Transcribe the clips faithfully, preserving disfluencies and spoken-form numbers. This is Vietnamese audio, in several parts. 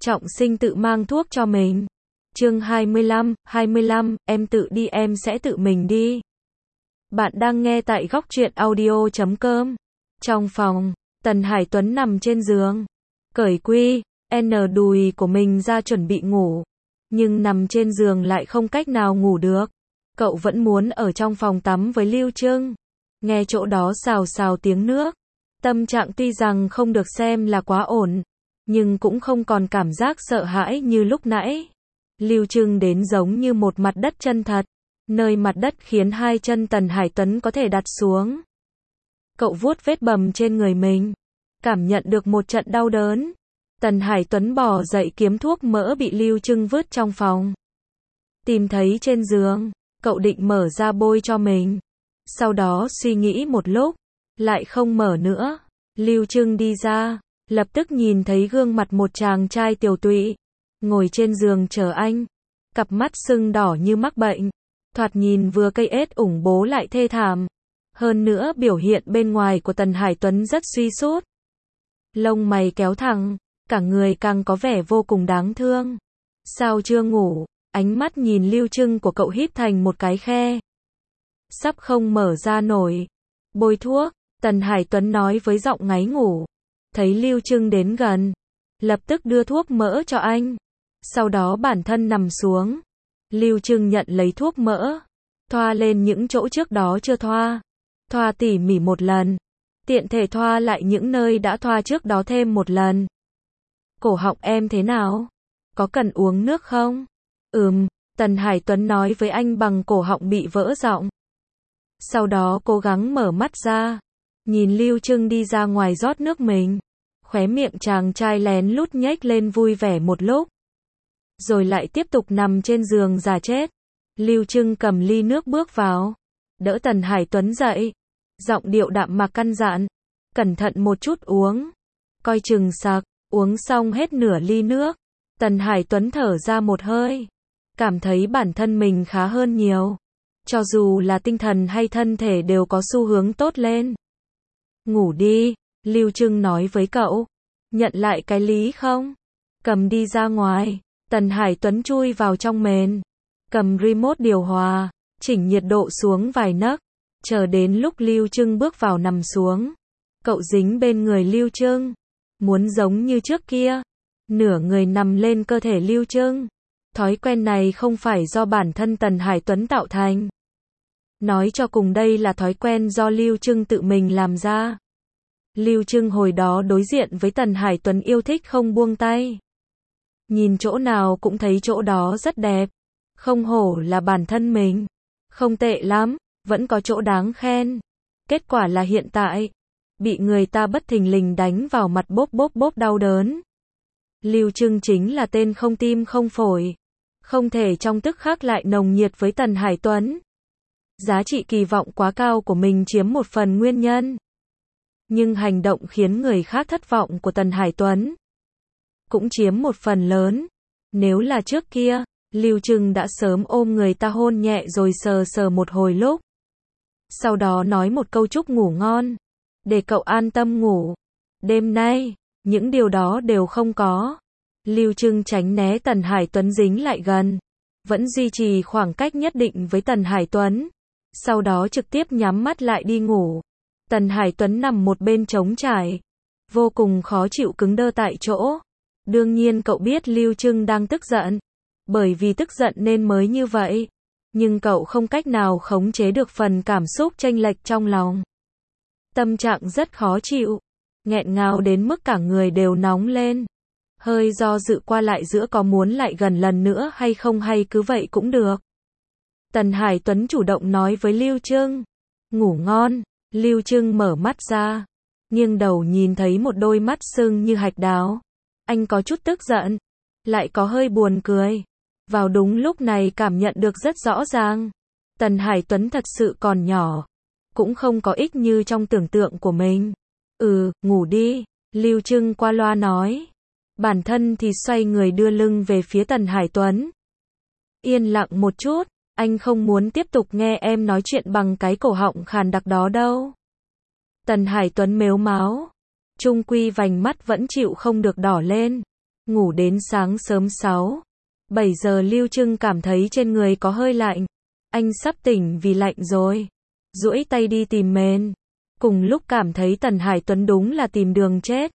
Trọng Sinh tự mang thuốc cho mình. Chương hai mươi lăm, hai mươi lăm, em tự đi em sẽ tự mình đi. Bạn đang nghe tại góc truyện audio chấm com. Trong phòng, Tần Hải Tuấn nằm trên giường, cởi quy, N đùi của mình ra chuẩn bị ngủ. Nhưng nằm trên giường lại không cách nào ngủ được. Cậu vẫn muốn ở trong phòng tắm với Lưu Trưng. Nghe chỗ đó xào xào tiếng nước. Tâm trạng tuy rằng không được xem là quá ổn, nhưng cũng không còn cảm giác sợ hãi như lúc nãy. Lưu Trưng đến giống như một mặt đất chân thật, nơi mặt đất khiến hai chân Tần Hải Tuấn có thể đặt xuống. Cậu vuốt vết bầm trên người mình, cảm nhận được một trận đau đớn. Tần Hải Tuấn bỏ dậy kiếm thuốc mỡ bị Lưu Trưng vứt trong phòng. Tìm thấy trên giường, cậu định mở ra bôi cho mình. Sau đó suy nghĩ một lúc, lại không mở nữa. Lưu Trưng đi ra, lập tức nhìn thấy gương mặt một chàng trai tiều tụy, ngồi trên giường chờ anh. Cặp mắt sưng đỏ như mắc bệnh, thoạt nhìn vừa cây ết ủng bố lại thê thảm. Hơn nữa biểu hiện bên ngoài của Tần Hải Tuấn rất suy sút. Lông mày kéo thẳng, cả người càng có vẻ vô cùng đáng thương. Sao chưa ngủ? Ánh mắt nhìn Lưu Trưng của cậu híp thành một cái khe. Sắp không mở ra nổi. Bôi thuốc, Tần Hải Tuấn nói với giọng ngáy ngủ. Thấy Lưu Trưng đến gần, lập tức đưa thuốc mỡ cho anh. Sau đó bản thân nằm xuống. Lưu Trưng nhận lấy thuốc mỡ, thoa lên những chỗ trước đó chưa thoa. Thoa tỉ mỉ một lần, tiện thể thoa lại những nơi đã thoa trước đó thêm một lần. Cổ họng em thế nào? Có cần uống nước không? Ừm, Tần Hải Tuấn nói với anh bằng cổ họng bị vỡ giọng. Sau đó cố gắng mở mắt ra, nhìn Lưu Trưng đi ra ngoài rót nước mình. Khóe miệng chàng trai lén lút nhếch lên vui vẻ một lúc. Rồi lại tiếp tục nằm trên giường già chết. Lưu Trưng cầm ly nước bước vào, đỡ Tần Hải Tuấn dậy. Giọng điệu đạm mạc căn dặn, cẩn thận một chút uống. Coi chừng sặc, uống xong hết nửa ly nước. Tần Hải Tuấn thở ra một hơi, cảm thấy bản thân mình khá hơn nhiều. Cho dù là tinh thần hay thân thể đều có xu hướng tốt lên. Ngủ đi, Lưu Trưng nói với cậu. Nhận lại cái lý không? Cầm đi ra ngoài. Tần Hải Tuấn chui vào trong mền, cầm remote điều hòa, chỉnh nhiệt độ xuống vài nấc. Chờ đến lúc Lưu Trưng bước vào nằm xuống, cậu dính bên người Lưu Trưng, muốn giống như trước kia, nửa người nằm lên cơ thể Lưu Trưng. Thói quen này không phải do bản thân Tần Hải Tuấn tạo thành. Nói cho cùng đây là thói quen do Lưu Trưng tự mình làm ra. Lưu Trưng hồi đó đối diện với Tần Hải Tuấn yêu thích không buông tay. Nhìn chỗ nào cũng thấy chỗ đó rất đẹp. Không hổ là bản thân mình. Không tệ lắm, vẫn có chỗ đáng khen. Kết quả là hiện tại, bị người ta bất thình lình đánh vào mặt bốp bốp bốp đau đớn. Lưu Trưng chính là tên không tim không phổi. Không thể trong tức khắc lại nồng nhiệt với Tần Hải Tuấn. Giá trị kỳ vọng quá cao của mình chiếm một phần nguyên nhân. Nhưng hành động khiến người khác thất vọng của Tần Hải Tuấn cũng chiếm một phần lớn. Nếu là trước kia, Lưu Trưng đã sớm ôm người ta hôn nhẹ rồi sờ sờ một hồi lúc. Sau đó nói một câu chúc ngủ ngon, để cậu an tâm ngủ. Đêm nay, những điều đó đều không có. Lưu Trưng tránh né Tần Hải Tuấn dính lại gần, vẫn duy trì khoảng cách nhất định với Tần Hải Tuấn. Sau đó trực tiếp nhắm mắt lại đi ngủ. Tần Hải Tuấn nằm một bên trống trải, vô cùng khó chịu cứng đơ tại chỗ. Đương nhiên cậu biết Lưu Trưng đang tức giận, bởi vì tức giận nên mới như vậy. Nhưng cậu không cách nào khống chế được phần cảm xúc chênh lệch trong lòng. Tâm trạng rất khó chịu, nghẹn ngào đến mức cả người đều nóng lên. Hơi do dự qua lại giữa có muốn lại gần lần nữa hay không hay cứ vậy cũng được. Tần Hải Tuấn chủ động nói với Lưu Trưng. Ngủ ngon. Lưu Trưng mở mắt ra, nghiêng đầu nhìn thấy một đôi mắt sưng như hạch đào. Anh có chút tức giận, lại có hơi buồn cười. Vào đúng lúc này cảm nhận được rất rõ ràng, Tần Hải Tuấn thật sự còn nhỏ, cũng không có ích như trong tưởng tượng của mình. Ừ, ngủ đi, Lưu Trưng qua loa nói. Bản thân thì xoay người đưa lưng về phía Tần Hải Tuấn. Yên lặng một chút, anh không muốn tiếp tục nghe em nói chuyện bằng cái cổ họng khàn đặc đó đâu. Tần Hải Tuấn mếu máo, chung quy vành mắt vẫn chịu không được đỏ lên. Ngủ đến sáng sớm sáu, bảy giờ Lưu Trưng cảm thấy trên người có hơi lạnh. Anh sắp tỉnh vì lạnh rồi. Duỗi tay đi tìm mền. Cùng lúc cảm thấy Tần Hải Tuấn đúng là tìm đường chết.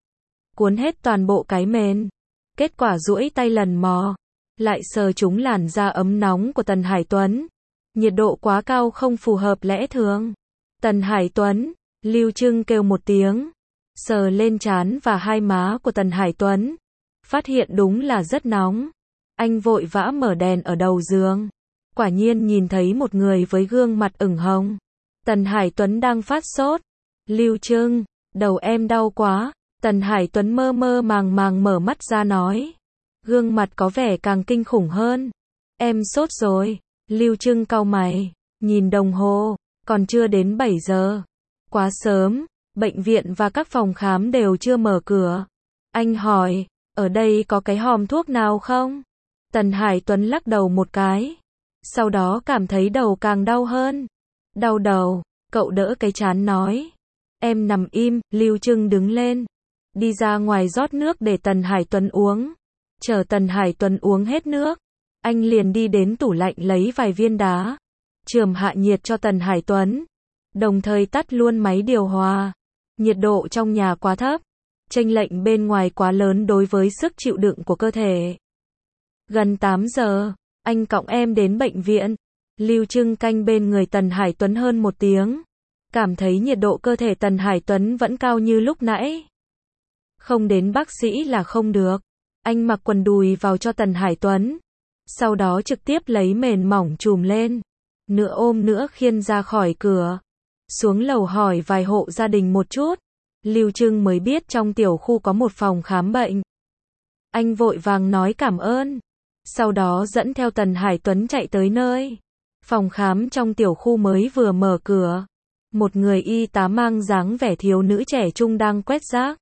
Cuốn hết toàn bộ cái mền. Kết quả duỗi tay lần mò. Lại sờ trúng làn da ấm nóng của Tần Hải Tuấn. Nhiệt độ quá cao không phù hợp lẽ thường. Tần Hải Tuấn, Lưu Trưng kêu một tiếng. Sờ lên trán và hai má của Tần Hải Tuấn. Phát hiện đúng là rất nóng. Anh vội vã mở đèn ở đầu giường. Quả nhiên nhìn thấy một người với gương mặt ửng hồng. Tần Hải Tuấn đang phát sốt. Lưu Trưng, đầu em đau quá. Tần Hải Tuấn mơ mơ màng màng mở mắt ra nói. Gương mặt có vẻ càng kinh khủng hơn. Em sốt rồi. Lưu Trưng cau mày. Nhìn đồng hồ. Còn chưa đến bảy giờ. Quá sớm. Bệnh viện và các phòng khám đều chưa mở cửa. Anh hỏi. Ở đây có cái hòm thuốc nào không? Tần Hải Tuấn lắc đầu một cái. Sau đó cảm thấy đầu càng đau hơn. Đau đầu. Cậu đỡ cái trán nói. Em nằm im. Lưu Trưng đứng lên. Đi ra ngoài rót nước để Tần Hải Tuấn uống. Chờ Tần Hải Tuấn uống hết nước. Anh liền đi đến tủ lạnh lấy vài viên đá. Chườm hạ nhiệt cho Tần Hải Tuấn. Đồng thời tắt luôn máy điều hòa. Nhiệt độ trong nhà quá thấp. Chênh lệch bên ngoài quá lớn đối với sức chịu đựng của cơ thể. Gần tám giờ, anh cõng em đến bệnh viện. Lưu Trưng canh bên người Tần Hải Tuấn hơn một tiếng. Cảm thấy nhiệt độ cơ thể Tần Hải Tuấn vẫn cao như lúc nãy. Không đến bác sĩ là không được. Anh mặc quần đùi vào cho Tần Hải Tuấn. Sau đó trực tiếp lấy mền mỏng trùm lên. Nửa ôm nửa khiêng ra khỏi cửa. Xuống lầu hỏi vài hộ gia đình một chút. Lưu Trưng mới biết trong tiểu khu có một phòng khám bệnh. Anh vội vàng nói cảm ơn. Sau đó dẫn theo Tần Hải Tuấn chạy tới nơi. Phòng khám trong tiểu khu mới vừa mở cửa. Một người y tá mang dáng vẻ thiếu nữ trẻ trung đang quét rác.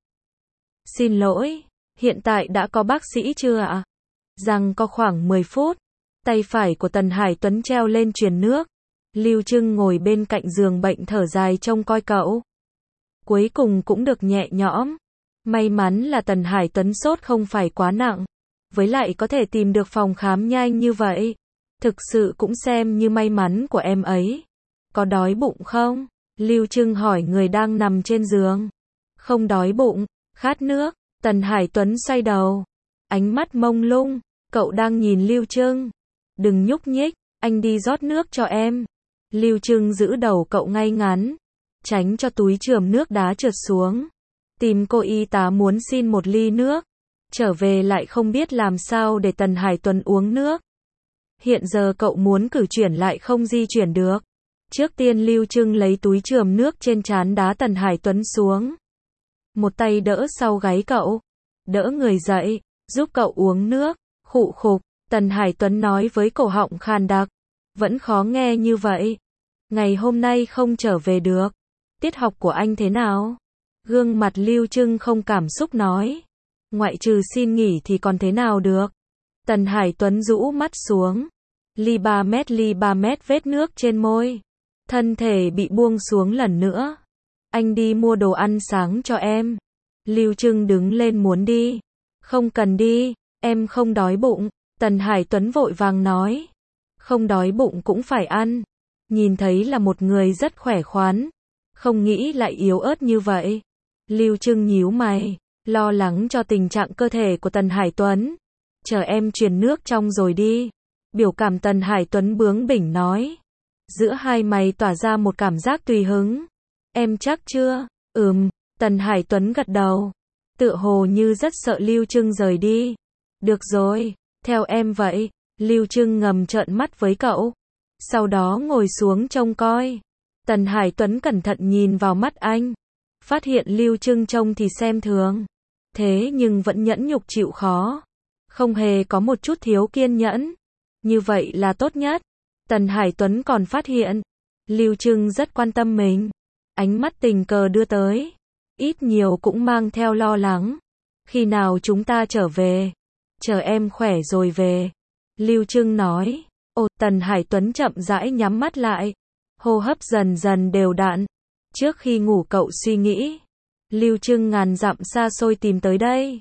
Xin lỗi, hiện tại đã có bác sĩ chưa ạ? Rằng có khoảng mười phút. Tay phải của Tần Hải Tuấn treo lên truyền nước. Lưu Trưng ngồi bên cạnh giường bệnh thở dài trông coi cậu. Cuối cùng cũng được nhẹ nhõm. May mắn là Tần Hải Tuấn sốt không phải quá nặng. Với lại có thể tìm được phòng khám nhanh như vậy. Thực sự cũng xem như may mắn của em ấy. Có đói bụng không? Lưu Trưng hỏi người đang nằm trên giường. Không đói bụng, khát nước. Tần Hải Tuấn xoay đầu. Ánh mắt mông lung. Cậu đang nhìn Lưu Trưng. Đừng nhúc nhích, anh đi rót nước cho em. Lưu Trưng giữ đầu cậu ngay ngắn. Tránh cho túi chườm nước đá trượt xuống. Tìm cô y tá muốn xin một ly nước. Trở về lại không biết làm sao để Tần Hải Tuấn uống nước. Hiện giờ cậu muốn cử chuyển lại không di chuyển được. Trước tiên Lưu Trưng lấy túi chườm nước trên trán đá Tần Hải Tuấn xuống. Một tay đỡ sau gáy cậu. Đỡ người dậy, giúp cậu uống nước. Khụ khục, Tần Hải Tuấn nói với cổ họng khàn đặc. Vẫn khó nghe như vậy. Ngày hôm nay không trở về được. Tiết học của anh thế nào? Gương mặt Lưu Trưng không cảm xúc nói. Ngoại trừ xin nghỉ thì còn thế nào được? Tần Hải Tuấn rũ mắt xuống. Ly ba mét ly ba mét vết nước trên môi. Thân thể bị buông xuống lần nữa. Anh đi mua đồ ăn sáng cho em. Lưu Trưng đứng lên muốn đi. Không cần đi, em không đói bụng. Tần Hải Tuấn vội vàng nói. Không đói bụng cũng phải ăn. Nhìn thấy là một người rất khỏe khoắn. Không nghĩ lại yếu ớt như vậy. Lưu Trưng nhíu mày, lo lắng cho tình trạng cơ thể của Tần Hải Tuấn. Chờ em truyền nước trong rồi đi. Biểu cảm Tần Hải Tuấn bướng bỉnh nói. Giữa hai mày tỏa ra một cảm giác tùy hứng. Em chắc chưa? Ừm, Tần Hải Tuấn gật đầu. Tựa hồ như rất sợ Lưu Trưng rời đi. Được rồi, theo em vậy. Lưu Trưng ngầm trợn mắt với cậu. Sau đó ngồi xuống trông coi. Tần Hải Tuấn cẩn thận nhìn vào mắt anh. Phát hiện Lưu Trưng trông thì xem thường. Thế nhưng vẫn nhẫn nhục chịu khó. Không hề có một chút thiếu kiên nhẫn. Như vậy là tốt nhất. Tần Hải Tuấn còn phát hiện. Lưu Trưng rất quan tâm mình. Ánh mắt tình cờ đưa tới. Ít nhiều cũng mang theo lo lắng. Khi nào chúng ta trở về? Chờ em khỏe rồi về. Lưu Trưng nói. Ồ, Tần Hải Tuấn chậm rãi nhắm mắt lại. Hô hấp dần dần đều đặn. Trước khi ngủ cậu suy nghĩ. Lưu Trưng ngàn dặm xa xôi tìm tới đây.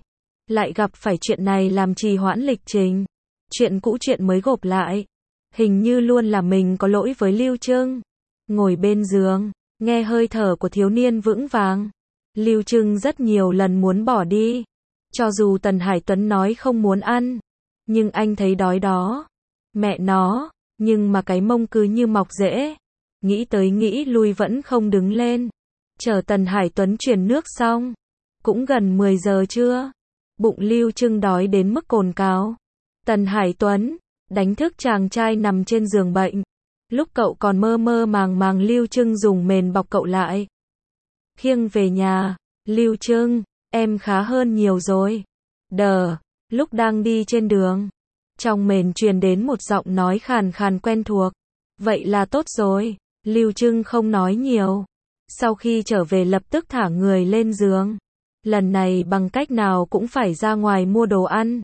lại gặp phải chuyện này làm trì hoãn lịch trình. Chuyện cũ chuyện mới gộp lại. Hình như luôn là mình có lỗi với Lưu Trưng. Ngồi bên giường, nghe hơi thở của thiếu niên vững vàng. Lưu Trưng rất nhiều lần muốn bỏ đi. Cho dù Tần Hải Tuấn nói không muốn ăn, nhưng anh thấy đói đó. Mẹ nó, nhưng mà cái mông cứ như mọc rễ. Nghĩ tới nghĩ lui vẫn không đứng lên. Chờ Tần Hải Tuấn chuyển nước xong. Cũng gần mười giờ trưa. Bụng Lưu Trưng đói đến mức cồn cào. Tần Hải Tuấn đánh thức chàng trai nằm trên giường bệnh. Lúc cậu còn mơ mơ màng màng Lưu Trưng dùng mền bọc cậu lại. Khiêng về nhà. Lưu Trưng, em khá hơn nhiều rồi. Đờ, lúc đang đi trên đường. Trong mền truyền đến một giọng nói khàn khàn quen thuộc. Vậy là tốt rồi. Lưu Trưng không nói nhiều. Sau khi trở về lập tức thả người lên giường. Lần này bằng cách nào cũng phải ra ngoài mua đồ ăn.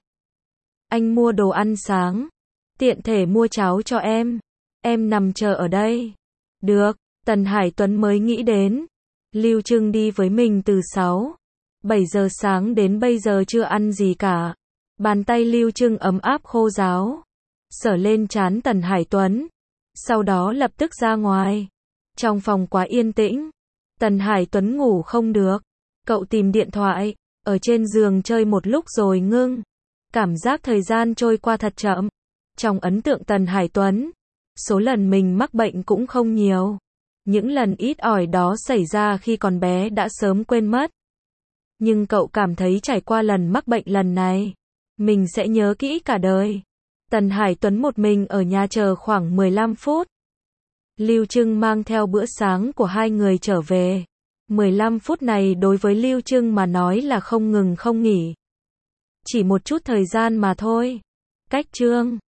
Anh mua đồ ăn sáng. Tiện thể mua cháo cho em. Em nằm chờ ở đây. Được, Tần Hải Tuấn mới nghĩ đến. Lưu Trưng đi với mình từ sáu, bảy giờ sáng đến bây giờ chưa ăn gì cả. Bàn tay Lưu Trưng ấm áp khô ráo. Sờ lên trán Tần Hải Tuấn. Sau đó lập tức ra ngoài. Trong phòng quá yên tĩnh. Tần Hải Tuấn ngủ không được. Cậu tìm điện thoại. Ở trên giường chơi một lúc rồi ngưng. Cảm giác thời gian trôi qua thật chậm. Trong ấn tượng Tần Hải Tuấn, số lần mình mắc bệnh cũng không nhiều. Những lần ít ỏi đó xảy ra khi còn bé đã sớm quên mất. Nhưng cậu cảm thấy trải qua lần mắc bệnh lần này, mình sẽ nhớ kỹ cả đời. Tần Hải Tuấn một mình ở nhà chờ khoảng mười lăm phút. Lưu Trưng mang theo bữa sáng của hai người trở về. mười lăm phút này đối với Lưu Trưng mà nói là không ngừng không nghỉ. Chỉ một chút thời gian mà thôi. Cách chương